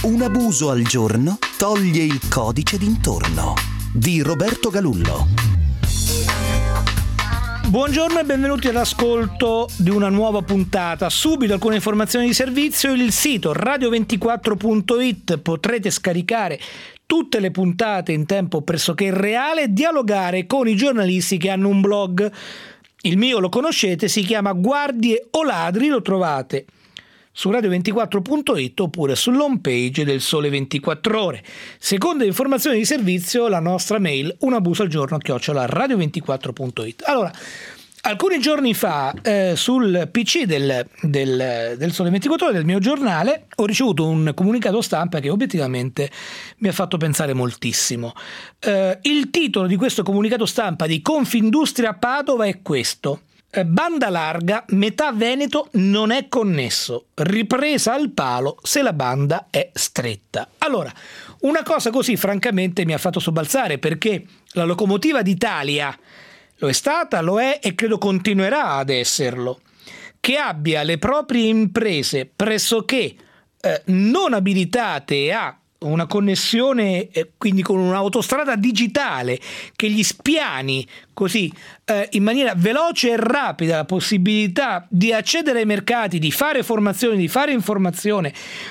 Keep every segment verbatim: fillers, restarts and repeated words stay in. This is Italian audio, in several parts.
Un abuso al giorno toglie il codice d'intorno di Roberto Galullo. Buongiorno e benvenuti all'ascolto di una nuova puntata. Subito alcune informazioni di servizio: il sito radio ventiquattro punto it, potrete scaricare tutte le puntate in tempo pressoché reale e dialogare con i giornalisti che hanno un blog. Il mio lo conoscete, si chiama Guardie o Ladri, lo trovate su radio ventiquattro punto it oppure sull'home page del Sole ventiquattro Ore. Seconda informazione di servizio, la nostra mail un abuso al giorno chiocciola radio ventiquattro punto it. Allora, alcuni giorni fa eh, sul P C del, del, del Sole ventiquattro Ore, del mio giornale, ho ricevuto un comunicato stampa che obiettivamente mi ha fatto pensare moltissimo. Eh, il titolo di questo comunicato stampa di Confindustria Padova è questo: banda larga, metà Veneto non è connesso, ripresa al palo se la banda è stretta. Allora, una cosa così francamente mi ha fatto sobbalzare, perché la locomotiva d'Italia lo è stata, lo è e credo continuerà ad esserlo. Che abbia le proprie imprese pressoché eh, non abilitate a una connessione, eh, quindi con un'autostrada digitale che gli spiani così eh, in maniera veloce e rapida la possibilità di accedere ai mercati, di fare formazione, di fare informazione,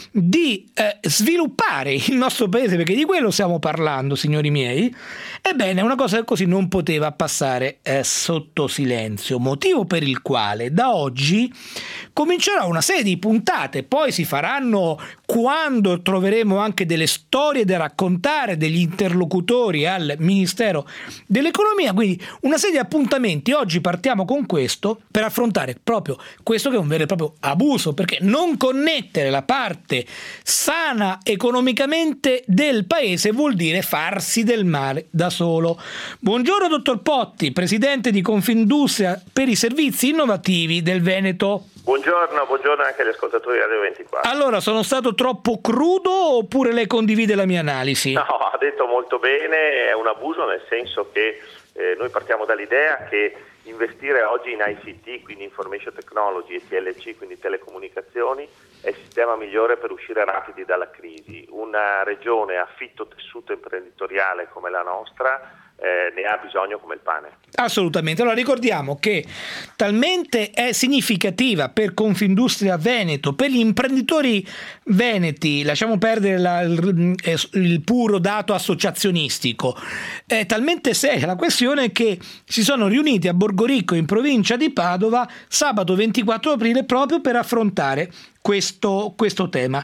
di eh, sviluppare il nostro paese, perché di quello stiamo parlando, signori miei. Ebbene, una cosa così non poteva passare eh, sotto silenzio, motivo per il quale da oggi comincerà una serie di puntate, poi si faranno quando troveremo anche delle storie da raccontare, degli interlocutori al Ministero dell'Economia, quindi una serie di appuntamenti. Oggi partiamo con questo per affrontare proprio questo che è un vero e proprio abuso, perché non connettere la parte sana economicamente del paese vuol dire farsi del male da solo. Buongiorno dottor Potti, presidente di Confindustria per i servizi innovativi del Veneto. Buongiorno, buongiorno anche agli ascoltatori di Radio ventiquattro. Allora, sono stato troppo crudo oppure lei condivide la mia analisi? No, ha detto molto bene, è un abuso nel senso che eh, noi partiamo dall'idea che investire oggi in I C T, quindi Information Technology, e T L C, quindi telecomunicazioni, è il sistema migliore per uscire rapidi dalla crisi. Una regione a fitto tessuto imprenditoriale come la nostra Eh, ne ha bisogno come il pane. Assolutamente. Allora ricordiamo che talmente è significativa per Confindustria Veneto, per gli imprenditori veneti, lasciamo perdere la, il, il puro dato associazionistico, è talmente seria la questione che si sono riuniti a Borgoricco in provincia di Padova sabato ventiquattro aprile proprio per affrontare questo, questo tema.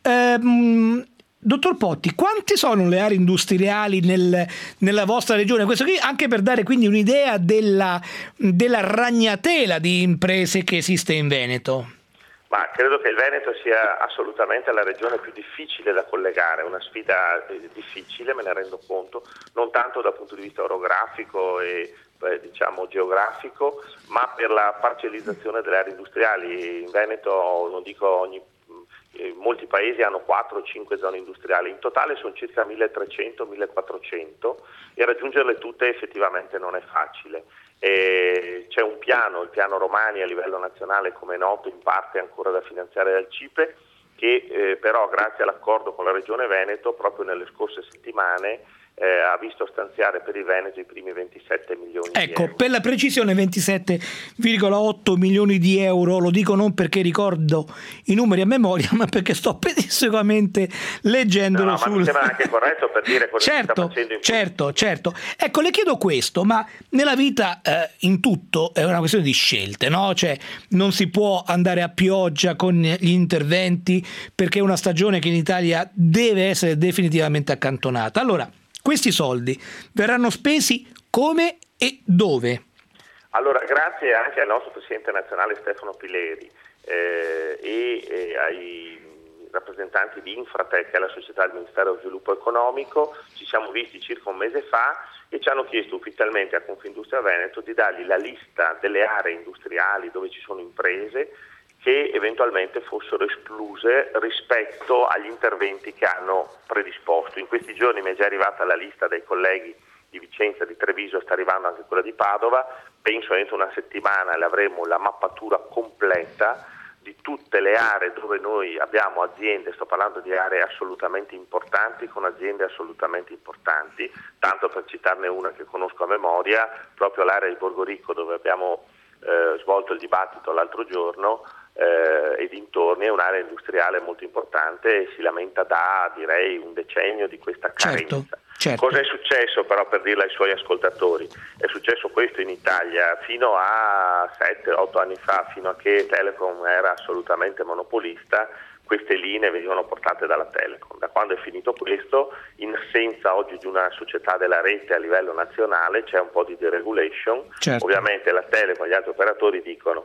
Ehm, Dottor Potti, quante sono le aree industriali nel, nella vostra regione? Questo qui anche per dare quindi un'idea della, della ragnatela di imprese che esiste in Veneto. Ma credo che il Veneto sia assolutamente la regione più difficile da collegare, una sfida difficile, me ne rendo conto, non tanto dal punto di vista orografico e eh, diciamo geografico, ma per la parcellizzazione delle aree industriali. In Veneto, non dico ogni molti paesi hanno quattro o cinque zone industriali, in totale sono circa milletrecento millequattrocento e raggiungerle tutte effettivamente non è facile. E c'è un piano, il piano Romani a livello nazionale, come è noto, in parte ancora da finanziare dal C I P E, che eh, però grazie all'accordo con la Regione Veneto proprio nelle scorse settimane Eh, ha visto stanziare per il Veneto i primi ventisette milioni ecco, di euro. Ecco, per la precisione ventisette virgola otto milioni di euro, lo dico non perché ricordo i numeri a memoria, ma perché sto pedissequamente leggendolo. No, no, sul... ma mi sembra anche corretto per dire quello certo, che sta facendo in certo, certo. Ecco, le chiedo questo, ma nella vita eh, in tutto è una questione di scelte, no? Cioè non si può andare a pioggia con gli interventi perché è una stagione che in Italia deve essere definitivamente accantonata. Allora, questi soldi verranno spesi come e dove? Allora, grazie anche al nostro Presidente nazionale Stefano Pileri eh, e, e ai rappresentanti di Infratech, che è la società del Ministero dello Sviluppo Economico, ci siamo visti circa un mese fa e ci hanno chiesto ufficialmente a Confindustria Veneto di dargli la lista delle aree industriali dove ci sono imprese che eventualmente fossero escluse rispetto agli interventi che hanno predisposto. In questi giorni mi è già arrivata la lista dai colleghi di Vicenza, di Treviso, sta arrivando anche quella di Padova. Penso entro una settimana le avremo la mappatura completa di tutte le aree dove noi abbiamo aziende, sto parlando di aree assolutamente importanti con aziende assolutamente importanti, tanto per citarne una che conosco a memoria, proprio l'area di Borgorico dove abbiamo eh, svolto il dibattito l'altro giorno eh, e dintorni, è un'area industriale molto importante e si lamenta da direi un decennio di questa carenza. Certo. Certo. Cosa è successo però, per dirlo ai suoi ascoltatori? È successo questo in Italia fino a sette otto anni fa, fino a che Telecom era assolutamente monopolista, queste linee venivano portate dalla Telecom. Da quando è finito questo, in assenza oggi di una società della rete a livello nazionale, c'è un po' di deregulation. Certo. Ovviamente la Telecom e gli altri operatori dicono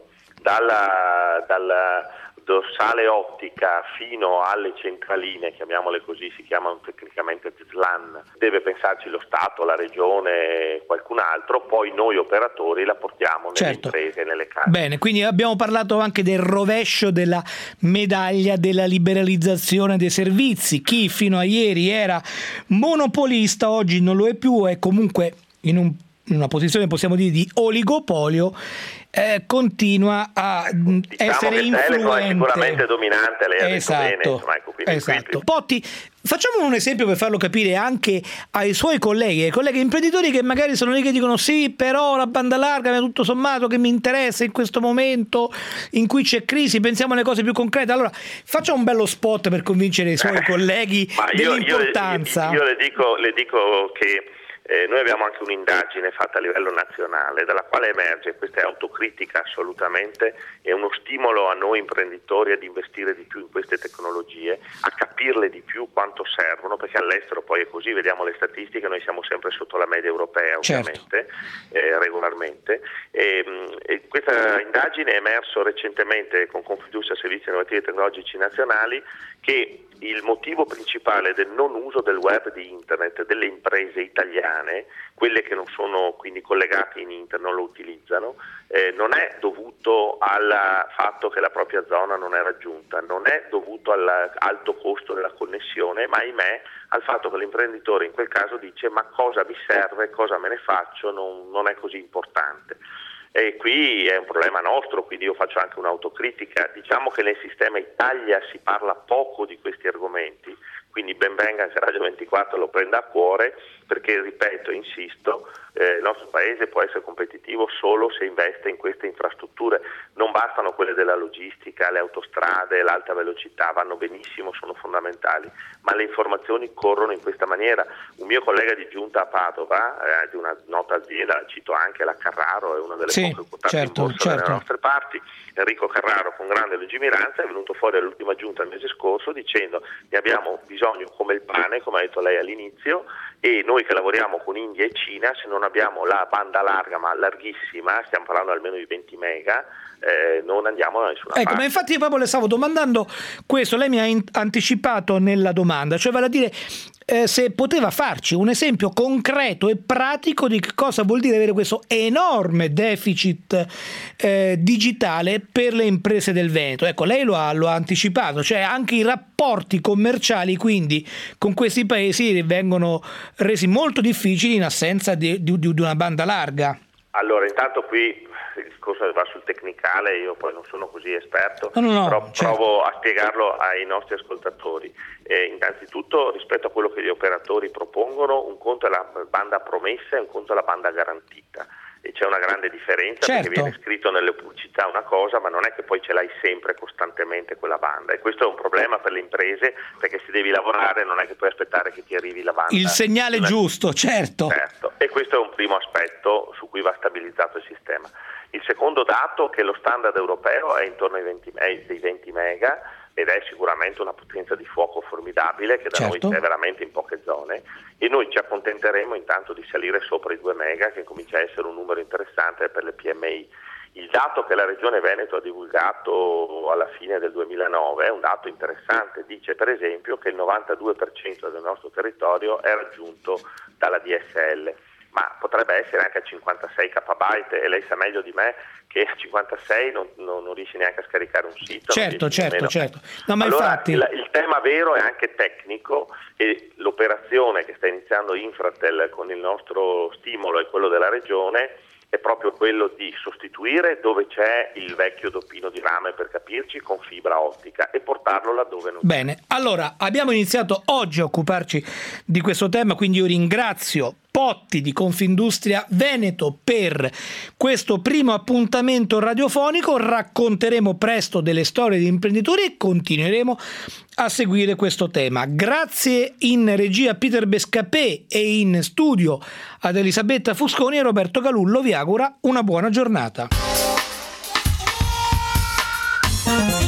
dalla, dalla dorsale ottica fino alle centraline, chiamiamole così, si chiamano tecnicamente Z L A N, deve pensarci lo Stato, la Regione, qualcun altro, poi noi operatori la portiamo nelle certo. imprese e nelle case. Bene, quindi abbiamo parlato anche del rovescio della medaglia della liberalizzazione dei servizi. Chi fino a ieri era monopolista oggi non lo è più, è comunque in, un, in una posizione, possiamo dire, di oligopolio. Eh, continua a diciamo essere che influente. Telecom è sicuramente dominante, lei ha esatto, detto bene, insomma, ecco, quindi, esatto. quindi... Potti, facciamo un esempio per farlo capire anche ai suoi colleghi, ai colleghi imprenditori che magari sono lì che dicono sì, però la banda larga tutto sommato che mi interessa in questo momento in cui c'è crisi, pensiamo alle cose più concrete. Allora faccia un bello spot per convincere i suoi colleghi io, dell'importanza. Io, io, io le dico, le dico che Eh, noi abbiamo anche un'indagine fatta a livello nazionale dalla quale emerge, questa è autocritica assolutamente, è uno stimolo a noi imprenditori ad investire di più in queste tecnologie, a capirle di più quanto servono, perché all'estero poi è così, vediamo le statistiche, noi siamo sempre sotto la media europea ovviamente, certo. eh, regolarmente. E, e questa indagine è emerso recentemente con Confindustria Servizi Innovativi e Tecnologici Nazionali che il motivo principale del non uso del web di internet delle imprese italiane, quelle che non sono quindi collegate in internet, non lo utilizzano, eh, non è dovuto al fatto che la propria zona non è raggiunta, non è dovuto all'alto costo della connessione, ma ahimè al fatto che l'imprenditore in quel caso dice ma cosa mi serve, cosa me ne faccio, non, non è così importante. E qui è un problema nostro, quindi io faccio anche un'autocritica. Diciamo che nel sistema Italia si parla poco di questi argomenti, quindi ben venga che Radio ventiquattro lo prenda a cuore, perché ripeto, insisto, eh, il nostro paese può essere competitivo solo se investe in queste infrastrutture. Non bastano quelle della logistica, le autostrade, l'alta velocità, vanno benissimo, sono fondamentali, ma le informazioni corrono in questa maniera. Un mio collega di giunta a Padova, eh, di una nota azienda, la cito anche, la Carraro, è una delle sì, poche quotate certo, in borsa certo. delle nostre parti, Enrico Carraro, con grande lungimiranza, è venuto fuori all'ultima giunta il mese scorso dicendo ne abbiamo bisogno come il pane, come ha detto lei all'inizio, e noi che lavoriamo con India e Cina, se non abbiamo la banda larga ma larghissima, stiamo parlando almeno di venti mega, eh, non andiamo da nessuna ecco, parte. Ma infatti proprio le stavo domandando questo, lei mi ha in- anticipato nella domanda, cioè vale a dire eh, se poteva farci un esempio concreto e pratico di che cosa vuol dire avere questo enorme deficit eh, digitale per le imprese del Veneto. Ecco, lei lo ha, lo ha anticipato, cioè anche i rapporti commerciali quindi con questi paesi vengono resi molto difficili in assenza di, di, di una banda larga. Allora, intanto qui il discorso va sul tecnicale, io poi non sono così esperto, no, no, no, però certo. provo a spiegarlo ai nostri ascoltatori. Eh, innanzitutto, rispetto a quello che gli operatori propongono, un conto è la banda promessa e un conto è la banda garantita. E c'è una grande differenza, certo. perché viene scritto nelle pubblicità una cosa, ma non è che poi ce l'hai sempre costantemente quella banda, e questo è un problema per le imprese, perché se devi lavorare non è che puoi aspettare che ti arrivi la banda. Il segnale una... giusto, certo. certo. E questo è un primo aspetto su cui va stabilizzato il sistema. Il secondo dato è che lo standard europeo è intorno ai venti, ai venti mega, ed è sicuramente una potenza di fuoco formidabile che da certo. noi è veramente in poche zone, e noi ci accontenteremo intanto di salire sopra i due mega, che comincia a essere un numero interessante per le P M I. Il dato che la Regione Veneto ha divulgato alla fine del duemilanove è un dato interessante, dice per esempio che il novantadue per cento del nostro territorio è raggiunto dalla D S L, ma potrebbe essere anche a cinquantasei kilobyte, e lei sa meglio di me che a cinquantasei non, non, non riesci neanche a scaricare un sito. Certo, certo, nemmeno. certo. No, ma allora, infatti... il, il tema vero è anche tecnico, e l'operazione che sta iniziando Infratel con il nostro stimolo e quello della Regione è proprio quello di sostituire dove c'è il vecchio doppino di rame, per capirci, con fibra ottica e portarlo laddove non c'è. Bene, allora abbiamo iniziato oggi a occuparci di questo tema, quindi io ringrazio Potti di Confindustria Veneto per questo primo appuntamento radiofonico. Racconteremo presto delle storie di imprenditori e continueremo a seguire questo tema. Grazie in regia Peter Bescapè e in studio ad Elisabetta Fusconi, e Roberto Galullo vi augura una buona giornata.